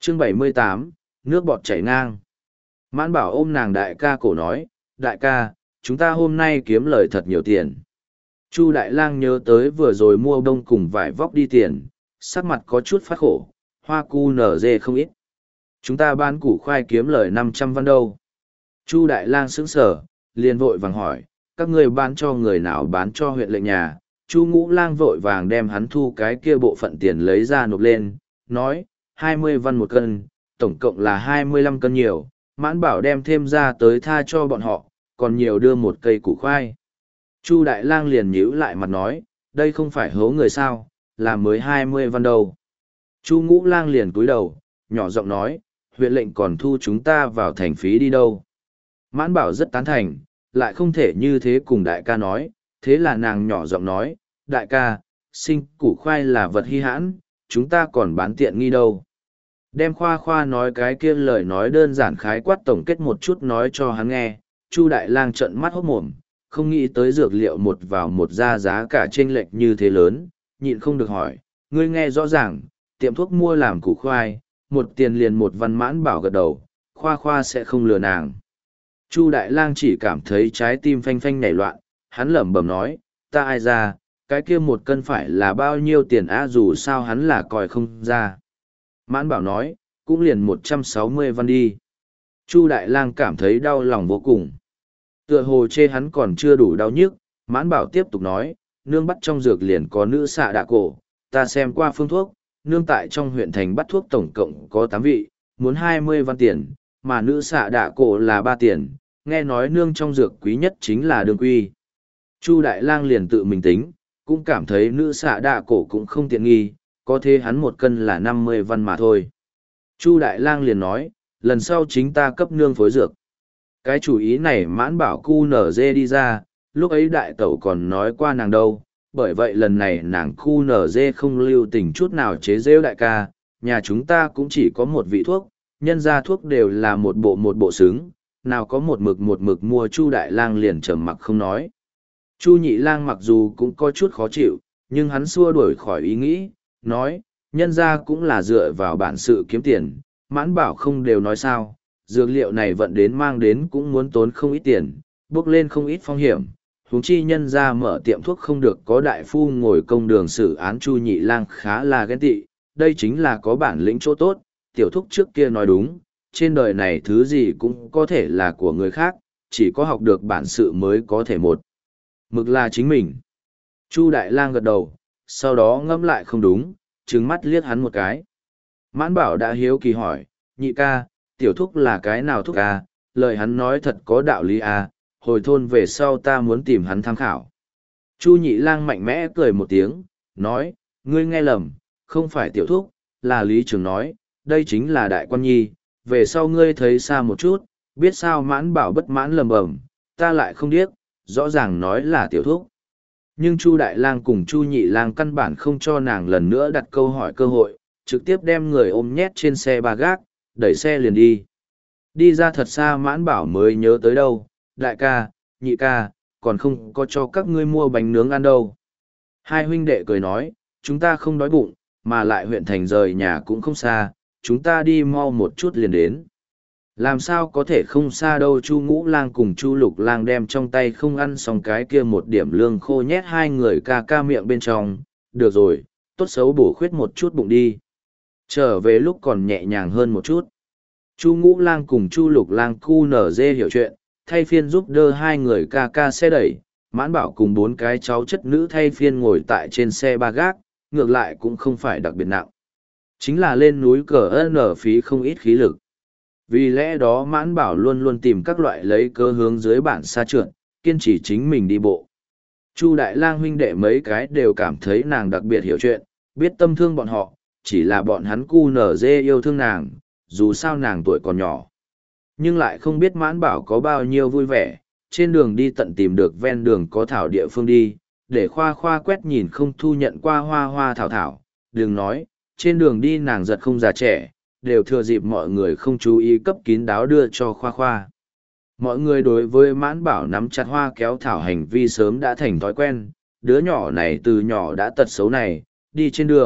Chương 78, nước bọt chảy ngang. Mãn Bảo ôm nàng đại ca cổ nói, đại ca, chúng ta hôm nay kiếm lời thật nhiều tiền. Chu Đại Lang nhớ tới vừa rồi mua đông cùng vải vóc đi tiền, sắc mặt có chút phát khổ, hoa cu nở dê không ít. Chúng ta bán củ khoai kiếm lời 500 văn đâu. Chu Đại Lang sững sờ, liền vội vàng hỏi, các ngươi bán cho người nào? Bán cho huyện lệnh nhà. Chu Ngũ Lang vội vàng đem hắn thu cái kia bộ phận tiền lấy ra nộp lên, nói, 20 văn một cân, tổng cộng là 25 cân nhiều, Mãn Bảo đem thêm ra tới tha cho bọn họ, còn nhiều đưa một cây củ khoai. Chu Đại Lang liền nhíu lại mặt nói, đây không phải hố người sao, làm mới 20 văn đâu. Chu Ngũ Lang liền cúi đầu, nhỏ giọng nói, huyện lệnh còn thu chúng ta vào thành phí đi đâu. Mãn Bảo rất tán thành, lại không thể như thế cùng đại ca nói, thế là nàng nhỏ giọng nói, đại ca, sinh củ khoai là vật hi hãn, chúng ta còn bán tiện nghi đâu. Đem khoa khoa nói cái kia lời nói đơn giản khái quát tổng kết một chút nói cho hắn nghe, Chu Đại Lang trợn mắt hốt mồm, không nghĩ tới dược liệu một vào một ra giá cả chênh lệch như thế lớn, nhịn không được hỏi, ngươi nghe rõ ràng, tiệm thuốc mua làm củ khoai, một tiền liền một văn. Mãn Bảo gật đầu, khoa khoa sẽ không lừa nàng. Chu Đại Lang chỉ cảm thấy trái tim phanh phanh nhảy loạn, hắn lẩm bẩm nói, ta ai ra, cái kia một cân phải là bao nhiêu tiền á? Dù sao hắn là coi không ra. Mãn Bảo nói, cũng liền 160 văn đi. Chu Đại Lang cảm thấy đau lòng vô cùng. Tựa hồ chê hắn còn chưa đủ đau nhức, Mãn Bảo tiếp tục nói, nương bắt trong dược liền có nữ xạ đạ cổ, ta xem qua phương thuốc, nương tại trong huyện thành bắt thuốc tổng cộng có 8 vị, muốn 20 văn tiền, mà nữ xạ đạ cổ là 3 tiền, nghe nói nương trong dược quý nhất chính là đương quy. Chu Đại Lang liền tự mình tính, cũng cảm thấy nữ xạ đạ cổ cũng không tiện nghi, có thế hắn một cân là 50 văn mà thôi. Chu Đại Lang liền nói, lần sau chính ta cấp nương phối dược. Cái chủ ý này Mãn Bảo cu nở dê đi ra, lúc ấy đại tẩu còn nói qua nàng đâu, bởi vậy lần này nàng cu nở dê không lưu tình chút nào chế rêu đại ca, nhà chúng ta cũng chỉ có một vị thuốc, nhân ra thuốc đều là một bộ xứng, nào có một mực mua. Chu Đại Lang liền trầm mặc không nói. Chu Nhị Lang mặc dù cũng có chút khó chịu, nhưng hắn xua đuổi khỏi ý nghĩ, nói, nhân ra cũng là dựa vào bản sự kiếm tiền, Mãn Bảo không đều nói sao, dược liệu này vận đến mang đến cũng muốn tốn không ít tiền, bước lên không ít phong hiểm, huống chi nhân ra mở tiệm thuốc không được có đại phu ngồi công đường xử án. Chu Nhị Lang khá là ghen tị, đây chính là có bản lĩnh chỗ tốt, tiểu thúc trước kia nói đúng, trên đời này thứ gì cũng có thể là của người khác, chỉ có học được bản sự mới có thể một mực là chính mình. Chu Đại Lang gật đầu, sau đó ngẫm lại không đúng, trừng mắt liếc hắn một cái. Mãn Bảo đã hiếu kỳ hỏi, nhị ca, tiểu thúc là cái nào thúc à? Lời hắn nói thật có đạo lý à, hồi thôn về sau ta muốn tìm hắn tham khảo. Chu Nhị Lang mạnh mẽ cười một tiếng, nói, ngươi nghe lầm, không phải tiểu thúc, là lý trưởng nói, đây chính là đại quan nhi, về sau ngươi thấy xa một chút, biết sao. Mãn Bảo bất mãn lầm bầm, ta lại không điếc, rõ ràng nói là tiểu thúc. Nhưng Chu Đại Lang cùng Chu Nhị Lang căn bản không cho nàng lần nữa đặt câu hỏi cơ hội, trực tiếp đem người ôm nhét trên xe ba gác, đẩy xe liền đi. Đi ra thật xa Mãn Bảo mới nhớ tới đâu, đại ca, nhị ca, còn không có cho các ngươi mua bánh nướng ăn đâu. Hai huynh đệ cười nói, chúng ta không đói bụng, mà lại huyện thành rời nhà cũng không xa, chúng ta đi mau một chút liền đến. Làm sao có thể không xa đâu. Chu Ngũ Lang cùng Chu Lục Lang đem trong tay không ăn xong cái kia một điểm lương khô nhét hai người ca ca miệng bên trong, được rồi, tốt xấu bổ khuyết một chút bụng đi. Trở về lúc còn nhẹ nhàng hơn một chút. Chu Ngũ Lang cùng Chu Lục Lang cu nở dê hiểu chuyện, thay phiên giúp đỡ hai người ca ca xe đẩy, Mãn Bảo cùng 4 cái cháu chất nữ thay phiên ngồi tại trên xe ba gác, ngược lại cũng không phải đặc biệt nặng. Chính là lên núi cờ nở phí không ít khí lực. Vì lẽ đó Mãn Bảo luôn luôn tìm các loại lấy cơ hướng dưới bản xa trượt, kiên trì chính mình đi bộ. Chu Đại Lang huynh đệ mấy cái đều cảm thấy nàng đặc biệt hiểu chuyện, biết tâm thương bọn họ, chỉ là bọn hắn cu nở dê yêu thương nàng, dù sao nàng tuổi còn nhỏ. Nhưng lại không biết Mãn Bảo có bao nhiêu vui vẻ, trên đường đi tận tìm được ven đường có thảo địa phương đi, để khoa khoa quét nhìn không thu nhận qua hoa hoa thảo thảo, đừng nói, trên đường đi nàng giật không già trẻ, đều thừa dịp mọi người không chú ý cấp kín đáo đưa cho khoa khoa. Mọi người đối với Mãn Bảo nắm chặt hoa kéo thảo hành vi sớm đã thành thói quen, đứa nhỏ này từ nhỏ đã tật xấu này, đi trên đường,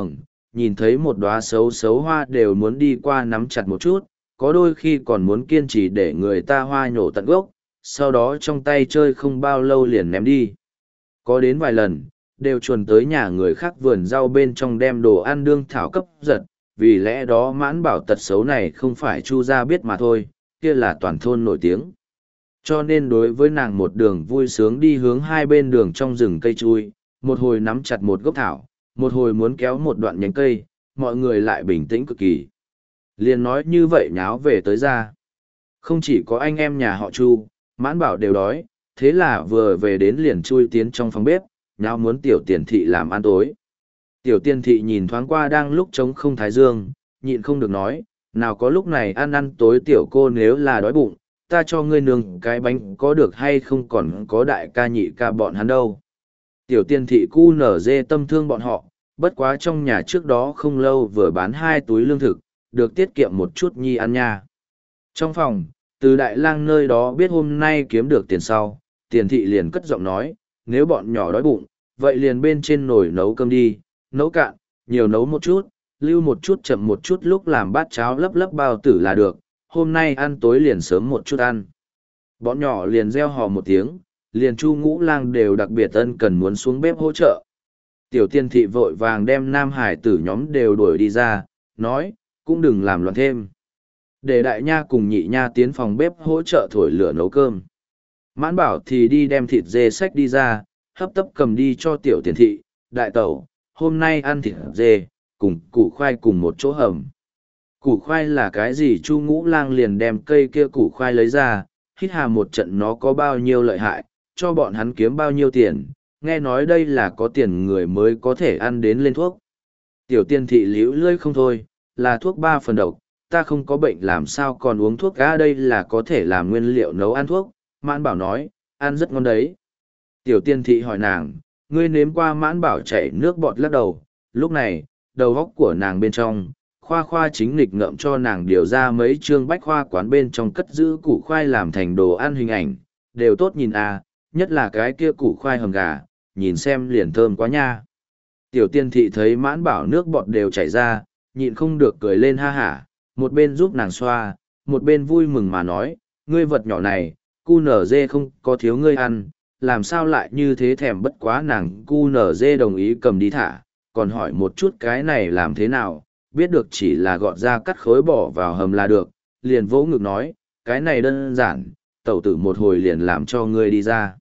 nhìn thấy một đóa xấu xấu hoa đều muốn đi qua nắm chặt một chút, có đôi khi còn muốn kiên trì để người ta hoa nhổ tận gốc, sau đó trong tay chơi không bao lâu liền ném đi. Có đến vài lần, đều chuồn tới nhà người khác vườn rau bên trong đem đồ ăn đương thảo cấp giật, vì lẽ đó Mãn Bảo tật xấu này không phải Chu gia biết mà thôi, kia là toàn thôn nổi tiếng. Cho nên đối với nàng một đường vui sướng đi hướng hai bên đường trong rừng cây chui, một hồi nắm chặt một gốc thảo, một hồi muốn kéo một đoạn nhánh cây, mọi người lại bình tĩnh cực kỳ. Liền nói như vậy nháo về tới ra. Không chỉ có anh em nhà họ Chu, Mãn Bảo đều đói, thế là vừa về đến liền chui tiến trong phòng bếp, nháo muốn tiểu tiền thị làm ăn tối. Tiểu tiền thị nhìn thoáng qua đang lúc trống không thái dương, nhịn không được nói, nào có lúc này ăn ăn tối tiểu cô nếu là đói bụng, ta cho ngươi nướng cái bánh có được hay không còn có đại ca nhị ca bọn hắn đâu. Tiểu tiền thị cu nở dê tâm thương bọn họ, bất quá trong nhà trước đó không lâu vừa bán 2 túi lương thực, được tiết kiệm một chút nhi ăn nha. Trong phòng, từ đại lang nơi đó biết hôm nay kiếm được tiền sau, tiền thị liền cất giọng nói, nếu bọn nhỏ đói bụng, vậy liền bên trên nồi nấu cơm đi, nấu cạn, nhiều nấu một chút, lưu một chút chậm một chút lúc làm bát cháo lấp lấp bao tử là được, hôm nay ăn tối liền sớm một chút ăn. Bọn nhỏ liền reo hò một tiếng, liền Chu Ngũ Lang đều đặc biệt ân cần muốn xuống bếp hỗ trợ. Tiểu tiên thị vội vàng đem nam hải tử nhóm đều đuổi đi ra, nói, cũng đừng làm loạn thêm. Để đại nha cùng nhị nha tiến phòng bếp hỗ trợ thổi lửa nấu cơm. Mãn Bảo thì đi đem thịt dê xách đi ra, hấp tấp cầm đi cho tiểu tiền thị, đại tẩu, hôm nay ăn thịt dê, cùng củ khoai cùng một chỗ hầm. Củ khoai là cái gì? Chu Ngũ Lang liền đem cây kia củ khoai lấy ra, hít hà một trận nó có bao nhiêu lợi hại, cho bọn hắn kiếm bao nhiêu tiền, nghe nói đây là có tiền người mới có thể ăn đến lên thuốc. Tiểu tiên thị liễu lơi không thôi, là thuốc 3 phần độc, ta không có bệnh làm sao còn uống thuốc cá, đây là có thể làm nguyên liệu nấu ăn thuốc. Mãn Bảo nói, ăn rất ngon đấy. Tiểu tiên thị hỏi nàng, ngươi nếm qua? Mãn Bảo chảy nước bọt lắc đầu, lúc này, đầu góc của nàng bên trong, khoa khoa chính nghịch ngợm cho nàng điều ra mấy chương bách khoa quán bên trong cất giữ củ khoai làm thành đồ ăn hình ảnh, đều tốt nhìn à, nhất là cái kia củ khoai hầm gà, nhìn xem liền thơm quá nha. Tiểu tiên thị thấy Mãn Bảo nước bọt đều chảy ra, nhịn không được cười lên ha hả, một bên giúp nàng xoa, một bên vui mừng mà nói, ngươi vật nhỏ này, cu nở dê không có thiếu ngươi ăn, làm sao lại như thế thèm. Bất quá nàng cu nở dê đồng ý cầm đi thả, còn hỏi một chút cái này làm thế nào, biết được chỉ là gọt ra cắt khối bỏ vào hầm là được, liền vỗ ngực nói, cái này đơn giản, tẩu tử một hồi liền làm cho ngươi đi ra.